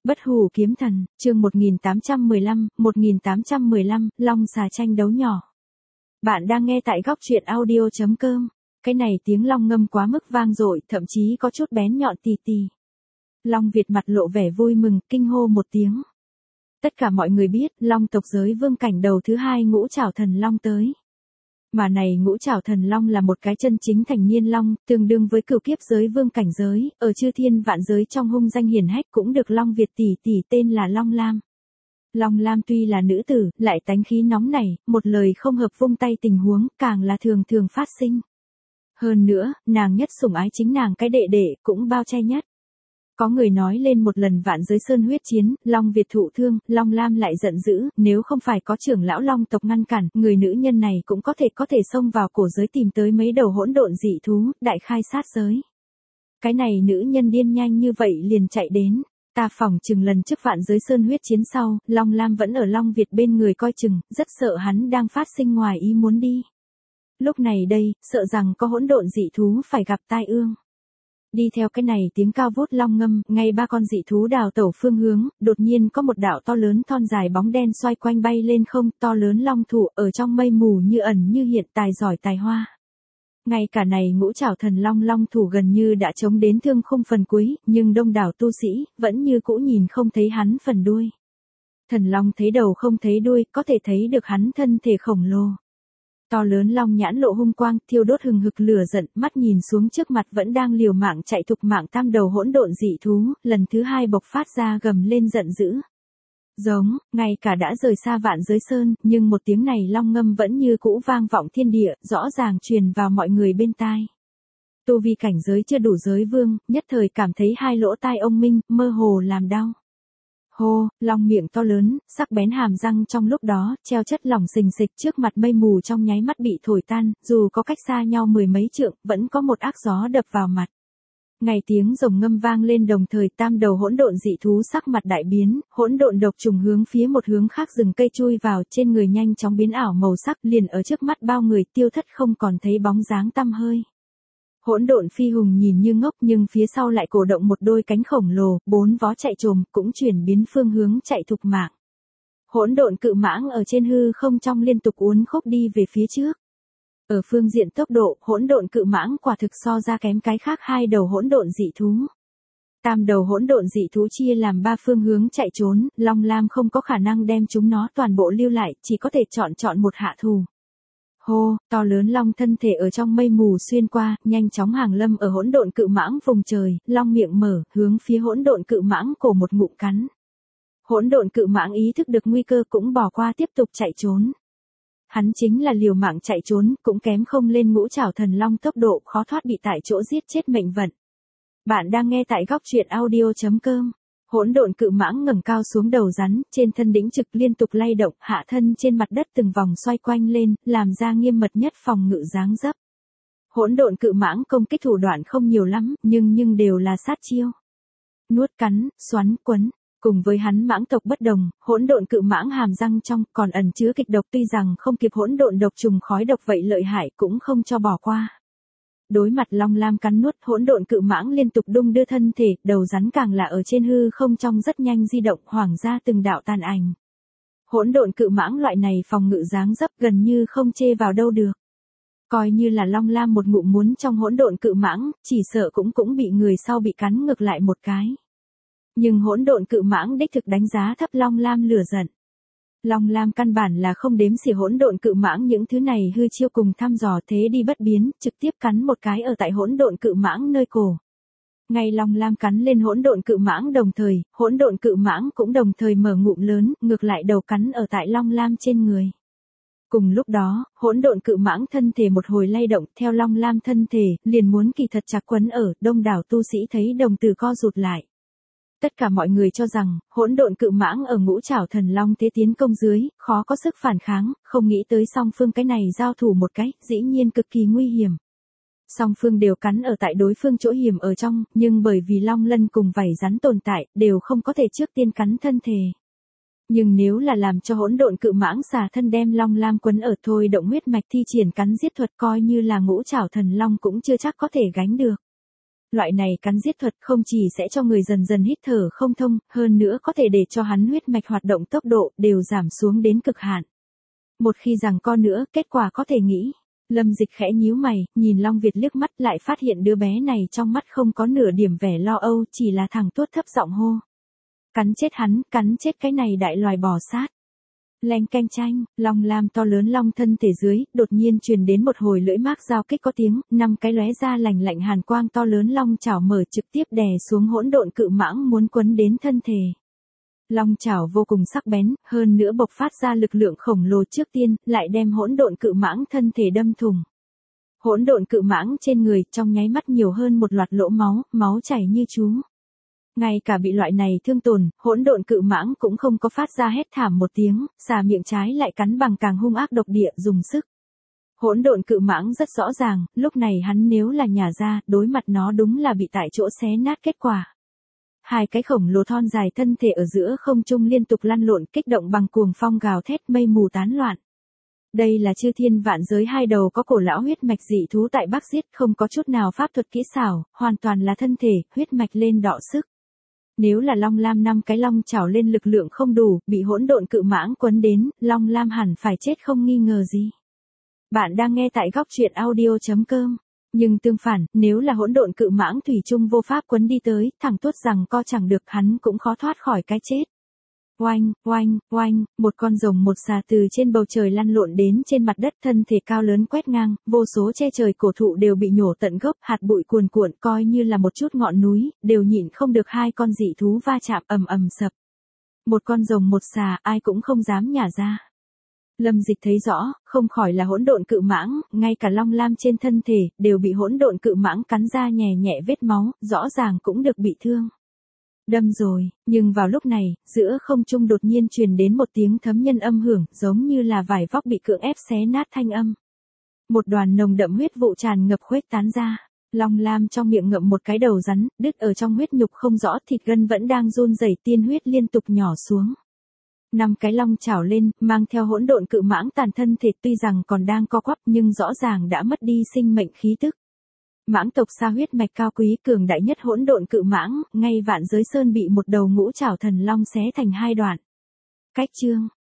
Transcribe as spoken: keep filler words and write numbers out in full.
Bất hủ kiếm thần, chương một nghìn tám trăm mười lăm, một nghìn tám trăm mười lăm, long xà tranh đấu nhỏ. Bạn đang nghe tại góc truyện audio chấm com. Cái này tiếng long ngâm quá mức vang dội, thậm chí có chút bén nhọn tì tì. Long Việt mặt lộ vẻ vui mừng, kinh hô một tiếng. Tất cả mọi người biết, long tộc giới vương cảnh đầu thứ hai ngũ trảo thần long tới. Mà này ngũ trảo thần long là một cái chân chính thành niên long, tương đương với cửu kiếp giới vương cảnh giới, ở chư thiên vạn giới trong hung danh hiển hách cũng được Long Việt tỷ tỷ tên là Long Lam. Long Lam tuy là nữ tử, lại tánh khí nóng nảy, một lời không hợp vung tay tình huống, càng là thường thường phát sinh. Hơn nữa, nàng nhất sủng ái chính nàng cái đệ đệ, cũng bao che nhất. Có người nói lên một lần vạn giới sơn huyết chiến, Long Việt thụ thương, Long Lam lại giận dữ, nếu không phải có trưởng lão Long tộc ngăn cản, người nữ nhân này cũng có thể có thể xông vào cổ giới tìm tới mấy đầu hỗn độn dị thú, đại khai sát giới. Cái này nữ nhân điên nhanh như vậy liền chạy đến, ta phỏng chừng lần trước vạn giới sơn huyết chiến sau, Long Lam vẫn ở Long Việt bên người coi chừng, rất sợ hắn đang phát sinh ngoài ý muốn đi. Lúc này đây, sợ rằng có hỗn độn dị thú phải gặp tai ương. Đi theo cái này tiếng cao vút long ngâm, ngay ba con dị thú đào tẩu phương hướng, đột nhiên có một đạo to lớn thon dài bóng đen xoay quanh bay lên không, to lớn long thủ ở trong mây mù như ẩn như hiện, tài giỏi tài hoa. Ngay cả này ngũ trảo thần long long thủ gần như đã chống đến thương khung phần cuối, nhưng đông đảo tu sĩ, vẫn như cũ nhìn không thấy hắn phần đuôi. Thần long thấy đầu không thấy đuôi, có thể thấy được hắn thân thể khổng lồ. To lớn long nhãn lộ hung quang, thiêu đốt hừng hực lửa giận, mắt nhìn xuống trước mặt vẫn đang liều mạng chạy thục mạng tam đầu hỗn độn dị thú, lần thứ hai bộc phát ra gầm lên giận dữ. Giống, ngay cả đã rời xa vạn giới sơn, nhưng một tiếng này long ngâm vẫn như cũ vang vọng thiên địa, rõ ràng truyền vào mọi người bên tai. Tu vi cảnh giới chưa đủ giới vương, nhất thời cảm thấy hai lỗ tai ông minh, mơ hồ làm đau. Hô, long miệng to lớn, sắc bén hàm răng trong lúc đó, treo chất lỏng xình xịch trước mặt mây mù trong nháy mắt bị thổi tan, dù có cách xa nhau mười mấy trượng, vẫn có một ác gió đập vào mặt. Ngày tiếng rồng ngâm vang lên đồng thời tam đầu hỗn độn dị thú sắc mặt đại biến, hỗn độn độc trùng hướng phía một hướng khác rừng cây chui vào trên người nhanh chóng biến ảo màu sắc liền ở trước mắt bao người tiêu thất không còn thấy bóng dáng tăm hơi. Hỗn độn phi hùng nhìn như ngốc nhưng phía sau lại cổ động một đôi cánh khổng lồ, bốn vó chạy trồm, cũng chuyển biến phương hướng chạy thục mạng. Hỗn độn cự mãng ở trên hư không trong liên tục uốn khúc đi về phía trước. Ở phương diện tốc độ, hỗn độn cự mãng quả thực so ra kém cái khác hai đầu hỗn độn dị thú. Tam đầu hỗn độn dị thú chia làm ba phương hướng chạy trốn, Long Lam không có khả năng đem chúng nó toàn bộ lưu lại, chỉ có thể chọn chọn một hạ thủ. Hô, to lớn long thân thể ở trong mây mù xuyên qua, nhanh chóng hàng lâm ở hỗn độn cự mãng vùng trời, long miệng mở, hướng phía hỗn độn cự mãng cổ một ngụm cắn. Hỗn độn cự mãng ý thức được nguy cơ cũng bỏ qua tiếp tục chạy trốn. Hắn chính là liều mạng chạy trốn, cũng kém không lên ngũ trảo thần long tốc độ, khó thoát bị tại chỗ giết chết mệnh vận. Bạn đang nghe tại góc truyện audio chấm com. Hỗn độn cự mãng ngẩng cao xuống đầu rắn, trên thân đỉnh trực liên tục lay động, hạ thân trên mặt đất từng vòng xoay quanh lên, làm ra nghiêm mật nhất phòng ngự dáng dấp. Hỗn độn cự mãng công kích thủ đoạn không nhiều lắm, nhưng nhưng đều là sát chiêu. Nuốt cắn, xoắn quấn, cùng với hắn mãng tộc bất đồng, hỗn độn cự mãng hàm răng trong còn ẩn chứa kịch độc, tuy rằng không kịp hỗn độn độc trùng khói độc vậy lợi hại cũng không cho bỏ qua. Đối mặt Long Lam cắn nuốt, hỗn độn cự mãng liên tục đung đưa thân thể, đầu rắn càng là ở trên hư không trong rất nhanh di động, hoàng ra từng đạo tàn ảnh. Hỗn độn cự mãng loại này phòng ngự dáng dấp gần như không chê vào đâu được. Coi như là Long Lam một ngụm muốn trong hỗn độn cự mãng, chỉ sợ cũng cũng bị người sau bị cắn ngược lại một cái. Nhưng hỗn độn cự mãng đích thực đánh giá thấp Long Lam lửa giận. Long Lam căn bản là không đếm xỉa hỗn độn cự mãng những thứ này hư chiêu cùng thăm dò thế đi bất biến, trực tiếp cắn một cái ở tại hỗn độn cự mãng nơi cổ. Ngay Long Lam cắn lên hỗn độn cự mãng đồng thời, hỗn độn cự mãng cũng đồng thời mở ngụm lớn, ngược lại đầu cắn ở tại Long Lam trên người. Cùng lúc đó, hỗn độn cự mãng thân thể một hồi lay động, theo Long Lam thân thể, liền muốn kỳ thật chặt quấn ở, đông đảo tu sĩ thấy đồng tử co rụt lại. Tất cả mọi người cho rằng, hỗn độn cự mãng ở ngũ trảo thần long thế tiến công dưới, khó có sức phản kháng, không nghĩ tới song phương cái này giao thủ một cái, dĩ nhiên cực kỳ nguy hiểm. Song phương đều cắn ở tại đối phương chỗ hiểm ở trong, nhưng bởi vì long lân cùng vảy rắn tồn tại, đều không có thể trước tiên cắn thân thể. Nhưng nếu là làm cho hỗn độn cự mãng xà thân đem Long Lam quấn ở thôi động huyết mạch thi triển cắn giết thuật coi như là ngũ trảo thần long cũng chưa chắc có thể gánh được. Loại này cắn giết thuật không chỉ sẽ cho người dần dần hít thở không thông, hơn nữa có thể để cho hắn huyết mạch hoạt động tốc độ đều giảm xuống đến cực hạn. Một khi giằng co nữa, kết quả có thể nghĩ. Lâm Dịch khẽ nhíu mày, nhìn Long Việt liếc mắt lại phát hiện đứa bé này trong mắt không có nửa điểm vẻ lo âu, chỉ là thẳng tuốt thấp giọng hô. Cắn chết hắn, cắn chết cái này đại loài bò sát. Leng canh chanh, long lam to lớn long thân thể dưới, đột nhiên truyền đến một hồi lưỡi mác giao kích có tiếng, năm cái lóe ra lành lạnh hàn quang to lớn long chảo mở trực tiếp đè xuống hỗn độn cự mãng muốn quấn đến thân thể. Long chảo vô cùng sắc bén, hơn nữa bộc phát ra lực lượng khổng lồ trước tiên, lại đem hỗn độn cự mãng thân thể đâm thủng. Hỗn độn cự mãng trên người trong nháy mắt nhiều hơn một loạt lỗ máu, máu chảy như chú. Ngay cả bị loại này thương tổn, hỗn độn cự mãng cũng không có phát ra hét thảm một tiếng, xà miệng trái lại cắn bằng càng hung ác độc địa dùng sức. Hỗn độn cự mãng rất rõ ràng, lúc này hắn nếu là nhả ra, đối mặt nó đúng là bị tại chỗ xé nát kết quả. Hai cái khổng lồ thon dài thân thể ở giữa không trung liên tục lăn lộn kích động bằng cuồng phong gào thét mây mù tán loạn. Đây là chư thiên vạn giới hai đầu có cổ lão huyết mạch dị thú tại Bắc giết, không có chút nào pháp thuật kỹ xảo, hoàn toàn là thân thể, huyết mạch lên đọ sức. Nếu là Long Lam năm cái long chảo lên lực lượng không đủ, bị hỗn độn cự mãng quấn đến, Long Lam hẳn phải chết không nghi ngờ gì. Bạn đang nghe tại góc truyện audio chấm com. Nhưng tương phản, nếu là hỗn độn cự mãng thủy chung vô pháp quấn đi tới, thẳng tuốt rằng co chẳng được hắn cũng khó thoát khỏi cái chết. Oanh, oanh, oanh, một con rồng một xà từ trên bầu trời lăn lộn đến trên mặt đất thân thể cao lớn quét ngang, vô số che trời cổ thụ đều bị nhổ tận gốc, hạt bụi cuồn cuộn coi như là một chút ngọn núi, đều nhịn không được hai con dị thú va chạm ầm ầm sập. Một con rồng một xà ai cũng không dám nhả ra. Lâm Dịch thấy rõ, không khỏi là hỗn độn cự mãng, ngay cả long lam trên thân thể, đều bị hỗn độn cự mãng cắn ra nhè nhẹ vết máu, rõ ràng cũng được bị thương. Đâm rồi, nhưng vào lúc này, giữa không trung đột nhiên truyền đến một tiếng thấm nhân âm hưởng, giống như là vải vóc bị cưỡng ép xé nát thanh âm. Một đoàn nồng đậm huyết vụ tràn ngập khuếch tán ra, long lam trong miệng ngậm một cái đầu rắn, đứt ở trong huyết nhục không rõ, thịt gân vẫn đang run rẩy, tiên huyết liên tục nhỏ xuống. Năm cái long chảo lên, mang theo hỗn độn cự mãng tàn thân thể tuy rằng còn đang co quắp nhưng rõ ràng đã mất đi sinh mệnh khí tức. Mãng tộc xa huyết mạch cao quý cường đại nhất hỗn độn cự mãng, ngay vạn giới sơn bị một đầu ngũ chảo thần long xé thành hai đoạn. Cách chương,